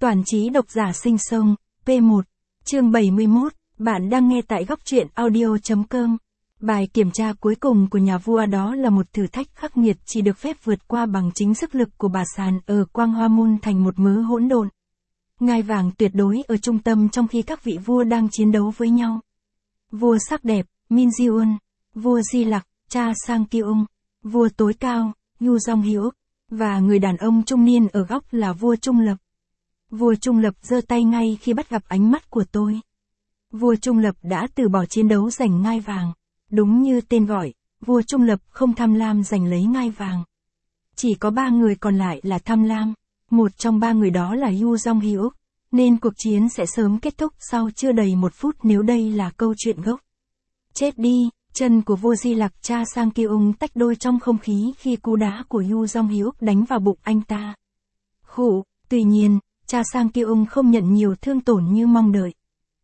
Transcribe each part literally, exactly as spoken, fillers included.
Toàn trí độc giả sinh sông, P một, chương bảy mươi mốt, bạn đang nghe tại góc truyện audio chấm com. Bài kiểm tra cuối cùng của nhà vua đó là một thử thách khắc nghiệt chỉ được phép vượt qua bằng chính sức lực của bà Sàn ở Quang Hoa Môn thành một mớ hỗn độn. Ngai vàng tuyệt đối ở trung tâm trong khi các vị vua đang chiến đấu với nhau. Vua sắc đẹp, Min Jiun, vua Di Lặc, cha Sang Kyung, vua tối cao, Yu Jong Hyuk, và người đàn ông trung niên ở góc là vua Trung Lập. Vua Trung Lập giơ tay ngay khi bắt gặp ánh mắt của tôi. Vua Trung Lập đã từ bỏ chiến đấu giành ngai vàng. Đúng như tên gọi, vua Trung Lập không tham lam giành lấy ngai vàng. Chỉ có ba người còn lại là tham lam. Một trong ba người đó là Yu Jong Hyuk, nên cuộc chiến sẽ sớm kết thúc sau chưa đầy một phút nếu đây là câu chuyện gốc. Chết đi, chân của vua Di Lặc cha Sang Kyung tách đôi trong không khí khi cú đá của Yu Jong Hyuk đánh vào bụng anh ta. Khụ, tuy nhiên, cha Sang Kyung không nhận nhiều thương tổn như mong đợi.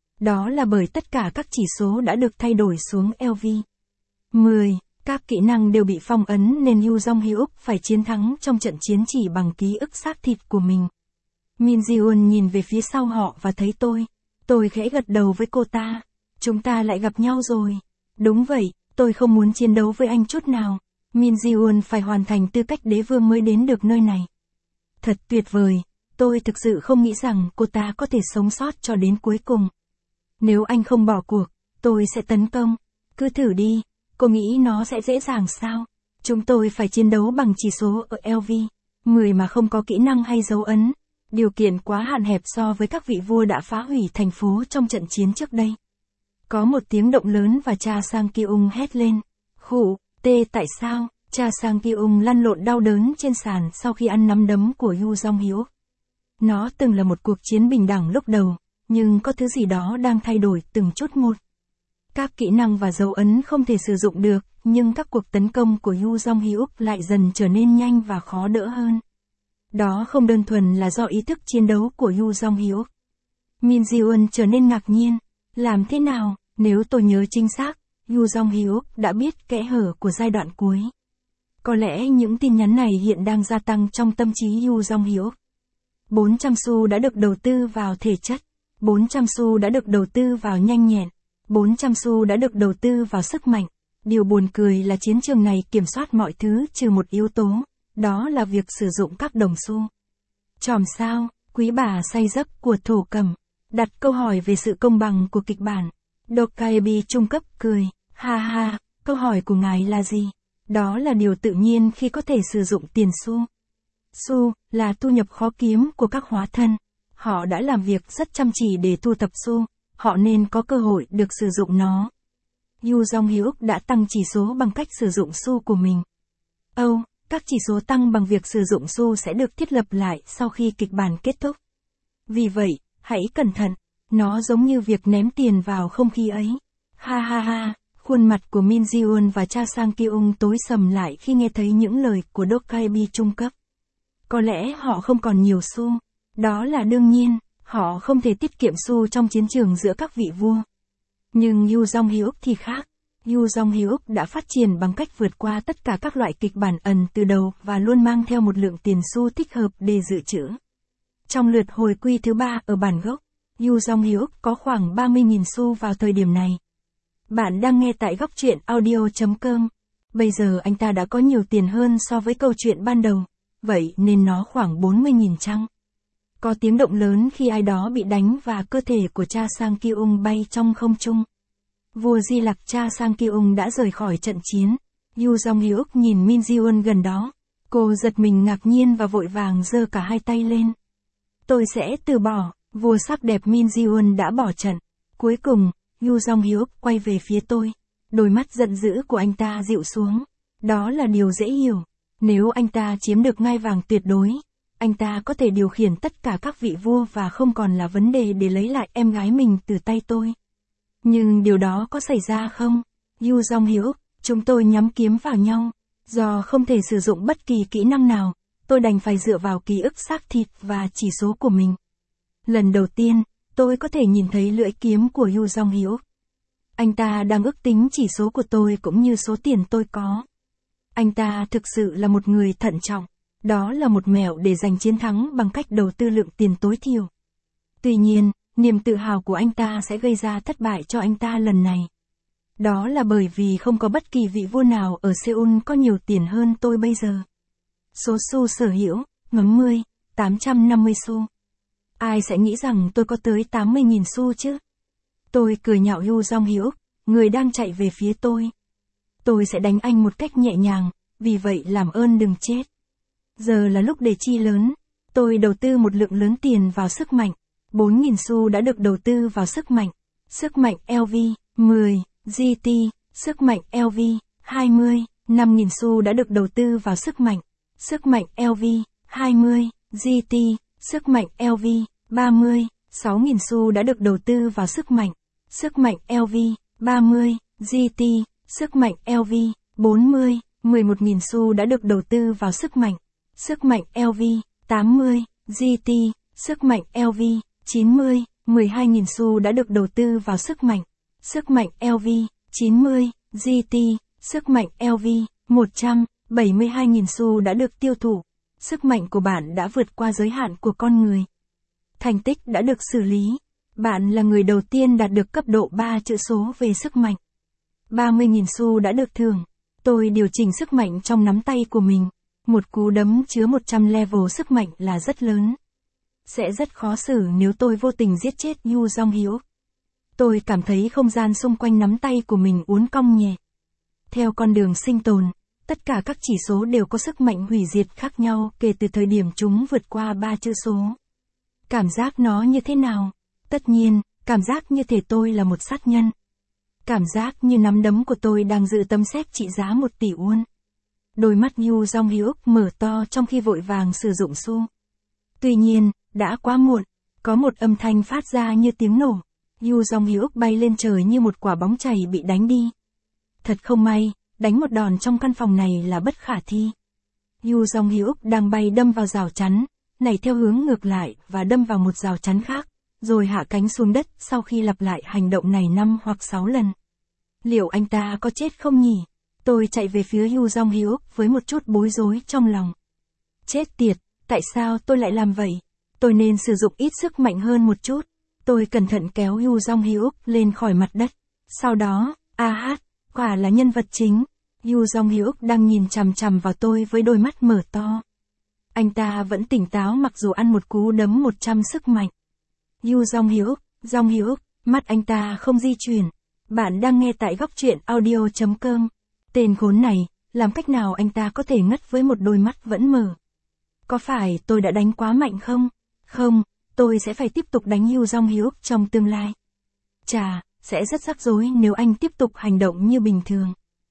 Đó là bởi tất cả các chỉ số đã được thay đổi xuống L V mười, các kỹ năng đều bị phong ấn nên Yu Jong Hyuk phải chiến thắng trong trận chiến chỉ bằng ký ức xác thịt của mình. Min Jiun nhìn về phía sau họ và thấy tôi. Tôi khẽ gật đầu với cô ta. Chúng ta lại gặp nhau rồi. Đúng vậy, tôi không muốn chiến đấu với anh chút nào. Min Jiun phải hoàn thành tư cách đế vương mới đến được nơi này. Thật tuyệt vời, tôi thực sự không nghĩ rằng cô ta có thể sống sót cho đến cuối cùng. Nếu anh không bỏ cuộc, tôi sẽ tấn công. Cứ thử đi, cô nghĩ nó sẽ dễ dàng sao? Chúng tôi phải chiến đấu bằng chỉ số ở L V mười mà không có kỹ năng hay dấu ấn. Điều kiện quá hạn hẹp so với các vị vua đã phá hủy thành phố trong trận chiến trước đây. Có một tiếng động lớn và cha Sang Kyung hét lên. Khụ, tê tại sao? Cha Sang Kyung lăn lộn đau đớn trên sàn sau khi ăn nắm đấm của Yu Jong Hyuk. Nó từng là một cuộc chiến bình đẳng lúc đầu, nhưng có thứ gì đó đang thay đổi từng chút một. Các kỹ năng và dấu ấn không thể sử dụng được, nhưng các cuộc tấn công của Yu Jong Hyuk lại dần trở nên nhanh và khó đỡ hơn. Đó không đơn thuần là do ý thức chiến đấu của Yu Jong Hyuk. Min Jiun trở nên ngạc nhiên. Làm thế nào, nếu tôi nhớ chính xác, Yu Jong Hyuk đã biết kẽ hở của giai đoạn cuối. Có lẽ những tin nhắn này hiện đang gia tăng trong tâm trí Yu Jong Hyuk. bốn trăm xu đã được đầu tư vào thể chất. bốn trăm xu đã được đầu tư vào nhanh nhẹn. bốn trăm xu đã được đầu tư vào sức mạnh. Điều buồn cười là chiến trường này kiểm soát mọi thứ trừ một yếu tố. Đó là việc sử dụng các đồng xu. Chòm sao, quý bà say giấc của thổ cẩm, đặt câu hỏi về sự công bằng của kịch bản. Dokkaebi trung cấp cười, ha ha, câu hỏi của ngài là gì? Đó là điều tự nhiên khi có thể sử dụng tiền xu. Xu, là thu nhập khó kiếm của các hóa thân. Họ đã làm việc rất chăm chỉ để thu thập xu, họ nên có cơ hội được sử dụng nó. Yu Jong Hyuk đã tăng chỉ số bằng cách sử dụng xu của mình. Âu, các chỉ số tăng bằng việc sử dụng xu sẽ được thiết lập lại sau khi kịch bản kết thúc. Vì vậy, hãy cẩn thận, nó giống như việc ném tiền vào không khí ấy. Ha ha ha, khuôn mặt của Min Jiun và cha Sang Kyung tối sầm lại khi nghe thấy những lời của Dokkaebi trung cấp. Có lẽ họ không còn nhiều xu. Đó là đương nhiên, họ không thể tiết kiệm xu trong chiến trường giữa các vị vua. Nhưng Yu Jong Hyuk thì khác. Yu Jong Hyuk đã phát triển bằng cách vượt qua tất cả các loại kịch bản ẩn từ đầu và luôn mang theo một lượng tiền xu thích hợp để dự trữ. Trong lượt hồi quy thứ ba ở bản gốc, Yu Jong Hyuk có khoảng ba mươi nghìn xu vào thời điểm này. Bạn đang nghe tại góc truyện audio chấm com. Bây giờ anh ta đã có nhiều tiền hơn so với câu chuyện ban đầu, vậy nên nó khoảng bốn mươi nghìn chăng? Có tiếng động lớn khi ai đó bị đánh và cơ thể của cha Sang Kyung bay trong không trung. Vua Di Lặc cha Sang Kyung đã rời khỏi trận chiến. Yu Jong Hyuk nhìn Min Jiun gần đó. Cô giật mình ngạc nhiên và vội vàng giơ cả hai tay lên. Tôi sẽ từ bỏ. Vua sắc đẹp Min Jiun đã bỏ trận. Cuối cùng, Yu Jong Hyuk quay về phía tôi. Đôi mắt giận dữ của anh ta dịu xuống. Đó là điều dễ hiểu. Nếu anh ta chiếm được ngai vàng tuyệt đối, anh ta có thể điều khiển tất cả các vị vua và không còn là vấn đề để lấy lại em gái mình từ tay tôi. Nhưng điều đó có xảy ra không? Yu Jong Hyuk, chúng tôi nhắm kiếm vào nhau. Do không thể sử dụng bất kỳ kỹ năng nào, tôi đành phải dựa vào ký ức xác thịt và chỉ số của mình. Lần đầu tiên, tôi có thể nhìn thấy lưỡi kiếm của Yu Jong Hyuk. Anh ta đang ước tính chỉ số của tôi cũng như số tiền tôi có. Anh ta thực sự là một người thận trọng. Đó là một mẹo để giành chiến thắng bằng cách đầu tư lượng tiền tối thiểu. Tuy nhiên, niềm tự hào của anh ta sẽ gây ra thất bại cho anh ta lần này. Đó là bởi vì không có bất kỳ vị vua nào ở Seoul có nhiều tiền hơn tôi bây giờ. Số xu sở hữu, ngấm mươi, tám trăm năm mươi xu. Ai sẽ nghĩ rằng tôi có tới tám mươi nghìn xu chứ? Tôi cười nhạo Yu Jong-hyuk, người đang chạy về phía tôi. Tôi sẽ đánh anh một cách nhẹ nhàng, vì vậy làm ơn đừng chết. Giờ là lúc để chi lớn. Tôi đầu tư một lượng lớn tiền vào sức mạnh. bốn nghìn xu đã được đầu tư vào sức mạnh. Sức mạnh lờ vê, mười, giê tê, sức mạnh lờ vê, hai mươi, năm nghìn xu đã được đầu tư vào sức mạnh. Sức mạnh lờ vê, hai mươi, giê tê, sức mạnh lờ vê, ba mươi, sáu nghìn xu đã được đầu tư vào sức mạnh. Sức mạnh lờ vê, ba mươi, giê tê, sức mạnh lờ vê, bốn mươi, mười một nghìn xu đã được đầu tư vào sức mạnh. Sức mạnh lờ vê, tám mươi, giê tê, sức mạnh lờ vê, chín mươi, mười hai nghìn xu đã được đầu tư vào sức mạnh. Sức mạnh lờ vê, chín mươi, giê tê, sức mạnh lờ vê, một trăm, bảy mươi hai nghìn xu đã được tiêu thụ. Sức mạnh của bạn đã vượt qua giới hạn của con người. Thành tích đã được xử lý. Bạn là người đầu tiên đạt được cấp độ ba chữ số về sức mạnh. ba mươi nghìn xu đã được thưởng. Tôi điều chỉnh sức mạnh trong nắm tay của mình. Một cú đấm chứa một trăm level sức mạnh là rất lớn. Sẽ rất khó xử nếu tôi vô tình giết chết Yu Jong-hyuk. Tôi cảm thấy không gian xung quanh nắm tay của mình uốn cong nhẹ. Theo con đường sinh tồn, tất cả các chỉ số đều có sức mạnh hủy diệt khác nhau kể từ thời điểm chúng vượt qua ba chữ số. Cảm giác nó như thế nào? Tất nhiên, cảm giác như thể tôi là một sát nhân. Cảm giác như nắm đấm của tôi đang giữ tấm séc trị giá một tỷ won. Đôi mắt Yu Jong-hyuk mở to trong khi vội vàng sử dụng xu. Tuy nhiên, đã quá muộn. Có một âm thanh phát ra như tiếng nổ. Yu Jong-hyuk bay lên trời như một quả bóng chày bị đánh đi. Thật không may, đánh một đòn trong căn phòng này là bất khả thi. Yu Jong-hyuk đang bay đâm vào rào chắn, nảy theo hướng ngược lại và đâm vào một rào chắn khác, rồi hạ cánh xuống đất sau khi lặp lại hành động này năm hoặc sáu lần. Liệu anh ta có chết không nhỉ? Tôi chạy về phía Yu Jong-hyuk với một chút bối rối trong lòng. Chết tiệt, tại sao tôi lại làm vậy? Tôi nên sử dụng ít sức mạnh hơn một chút. Tôi cẩn thận kéo Yu Jong-hyuk lên khỏi mặt đất. Sau đó, a hát, quả là nhân vật chính. Yu Jong-hyuk đang nhìn chằm chằm vào tôi với đôi mắt mở to. Anh ta vẫn tỉnh táo mặc dù ăn một cú đấm một trăm sức mạnh. Yu Jong-hyuk, Jong-hyuk, mắt anh ta không di chuyển. Bạn đang nghe tại góc truyện audio chấm com. Tên khốn này, làm cách nào anh ta có thể ngất với một đôi mắt vẫn mở? Có phải tôi đã đánh quá mạnh không? Không, tôi sẽ phải tiếp tục đánh Yu Jong-hyuk trong tương lai. Chà, sẽ rất rắc rối nếu anh tiếp tục hành động như bình thường.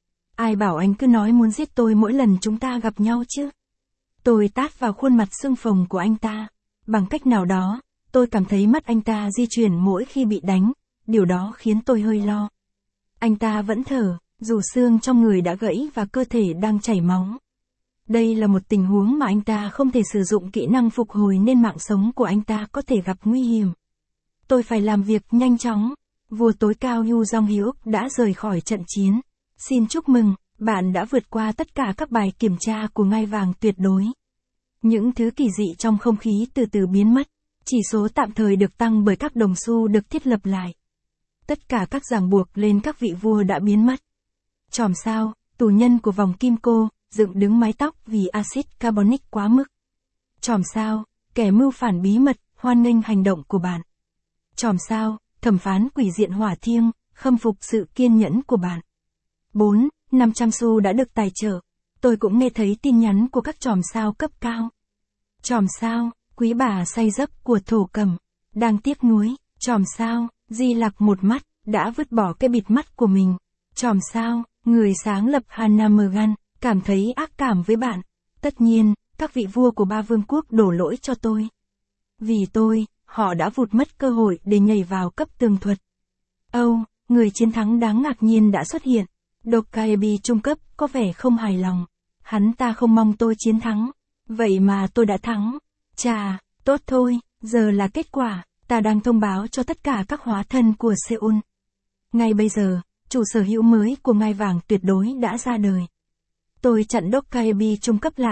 Ai bảo anh cứ nói muốn giết tôi mỗi lần chúng ta gặp nhau chứ? Tôi tát vào khuôn mặt sưng phồng của anh ta. Bằng cách nào đó, tôi cảm thấy mắt anh ta di chuyển mỗi khi bị đánh, điều đó khiến tôi hơi lo. Anh ta vẫn thở, dù xương trong người đã gãy và cơ thể đang chảy máu. Đây là một tình huống mà anh ta không thể sử dụng kỹ năng phục hồi nên mạng sống của anh ta có thể gặp nguy hiểm. Tôi phải làm việc nhanh chóng. Vua tối cao Yu Jong-hyuk đã rời khỏi trận chiến. Xin chúc mừng, bạn đã vượt qua tất cả các bài kiểm tra của ngai vàng tuyệt đối. Những thứ kỳ dị trong không khí từ từ biến mất. Chỉ số tạm thời được tăng bởi các đồng xu được thiết lập lại. Tất cả các ràng buộc lên các vị vua đã biến mất. Chòm sao, tù nhân của vòng kim cô, dựng đứng mái tóc vì axit carbonic quá mức. Chòm sao, kẻ mưu phản bí mật, hoan nghênh hành động của bạn. Chòm sao, thẩm phán quỷ diện hỏa thiêng, khâm phục sự kiên nhẫn của bạn. bốn. năm trăm xu đã được tài trợ. Tôi cũng nghe thấy tin nhắn của các chòm sao cấp cao. Chòm sao, quý bà say giấc của thổ cầm, đang tiếc nuối. Chòm sao, Di Lặc một mắt, đã vứt bỏ cái bịt mắt của mình. Chòm sao, người sáng lập Hannah Morgan, cảm thấy ác cảm với bạn. Tất nhiên, các vị vua của ba vương quốc đổ lỗi cho tôi. Vì tôi, họ đã vụt mất cơ hội để nhảy vào cấp tường thuật. Âu, oh, người chiến thắng đáng ngạc nhiên đã xuất hiện. Dokkaebi trung cấp có vẻ không hài lòng. Hắn ta không mong tôi chiến thắng. Vậy mà tôi đã thắng. Chà, tốt thôi, giờ là kết quả. Ta đang thông báo cho tất cả các hóa thân của Seoul. Ngay bây giờ, chủ sở hữu mới của ngai vàng tuyệt đối đã ra đời. Tôi chặn Dokkaebi trung cấp lại.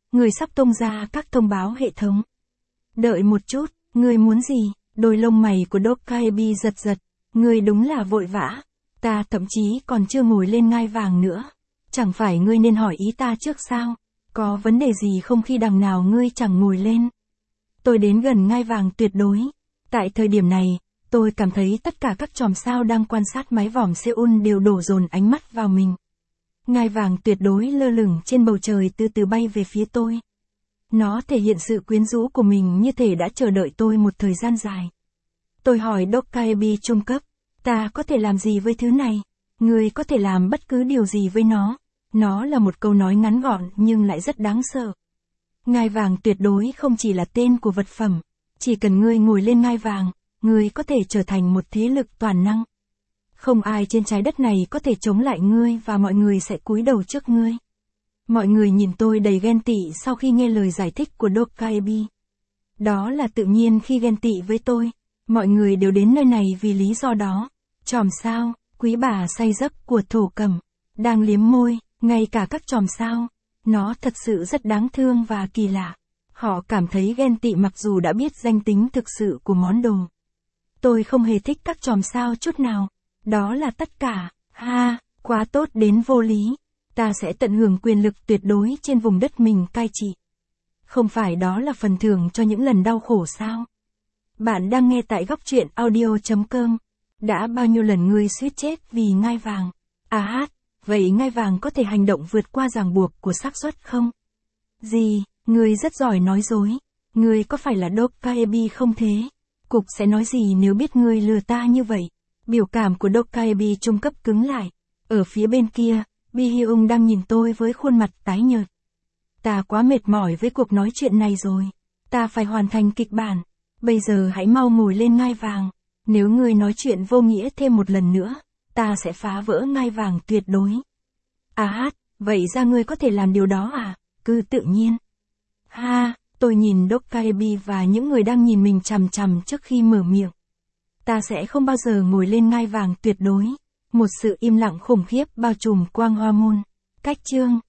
người sắp tung ra các thông báo hệ thống. Đợi một chút, ngươi muốn gì? Đôi lông mày của Dokkaebi giật giật. Ngươi đúng là vội vã. Ta thậm chí còn chưa ngồi lên ngai vàng nữa. Chẳng phải ngươi nên hỏi ý ta trước sao? Có vấn đề gì không khi đằng nào ngươi chẳng ngồi lên? Tôi đến gần ngai vàng tuyệt đối. Tại thời điểm này, tôi cảm thấy tất cả các chòm sao đang quan sát mái vòm Seoul đều đổ dồn ánh mắt vào mình. Ngai vàng tuyệt đối lơ lửng trên bầu trời từ từ bay về phía tôi. Nó thể hiện sự quyến rũ của mình như thể đã chờ đợi tôi một thời gian dài. Tôi hỏi Dokkaebi trung cấp, ta có thể làm gì với thứ này? Ngươi có thể làm bất cứ điều gì với nó. Nó là một câu nói ngắn gọn nhưng lại rất đáng sợ. Ngai vàng tuyệt đối không chỉ là tên của vật phẩm. Chỉ cần ngươi ngồi lên ngai vàng, ngươi có thể trở thành một thế lực toàn năng. Không ai trên trái đất này có thể chống lại ngươi và mọi người sẽ cúi đầu trước ngươi. Mọi người nhìn tôi đầy ghen tị sau khi nghe lời giải thích của Dokkaebi. Đó là tự nhiên khi ghen tị với tôi. Mọi người đều đến nơi này vì lý do đó. Chòm sao, quý bà say giấc của thổ cẩm, đang liếm môi, ngay cả các chòm sao. Nó thật sự rất đáng thương và kỳ lạ. Họ cảm thấy ghen tị mặc dù đã biết danh tính thực sự của món đồ. Tôi không hề thích các chòm sao chút nào. Đó là tất cả. Ha, quá tốt đến vô lý. Ta sẽ tận hưởng quyền lực tuyệt đối trên vùng đất mình cai trị. Không phải đó là phần thưởng cho những lần đau khổ sao? Bạn đang nghe tại góc truyện audio chấm com. Đã bao nhiêu lần ngươi suýt chết vì ngai vàng? À hát, vậy ngai vàng có thể hành động vượt qua ràng buộc của xác suất không? Gì, ngươi rất giỏi nói dối. Ngươi có phải là Dokkaebi không thế? Cục sẽ nói gì nếu biết ngươi lừa ta như vậy? Biểu cảm của Dokkaebi trung cấp cứng lại. Ở phía bên kia, Bi Hyung đang nhìn tôi với khuôn mặt tái nhợt. Ta quá mệt mỏi với cuộc nói chuyện này rồi. Ta phải hoàn thành kịch bản. Bây giờ hãy mau ngồi lên ngai vàng. Nếu ngươi nói chuyện vô nghĩa thêm một lần nữa, ta sẽ phá vỡ ngai vàng tuyệt đối. À hát, vậy ra ngươi có thể làm điều đó à? Cứ tự nhiên. Ha, tôi nhìn Dokkaebi và những người đang nhìn mình chằm chằm trước khi mở miệng. Ta sẽ không bao giờ ngồi lên ngai vàng tuyệt đối. Một sự im lặng khủng khiếp bao trùm quang hoa môn. Cách chương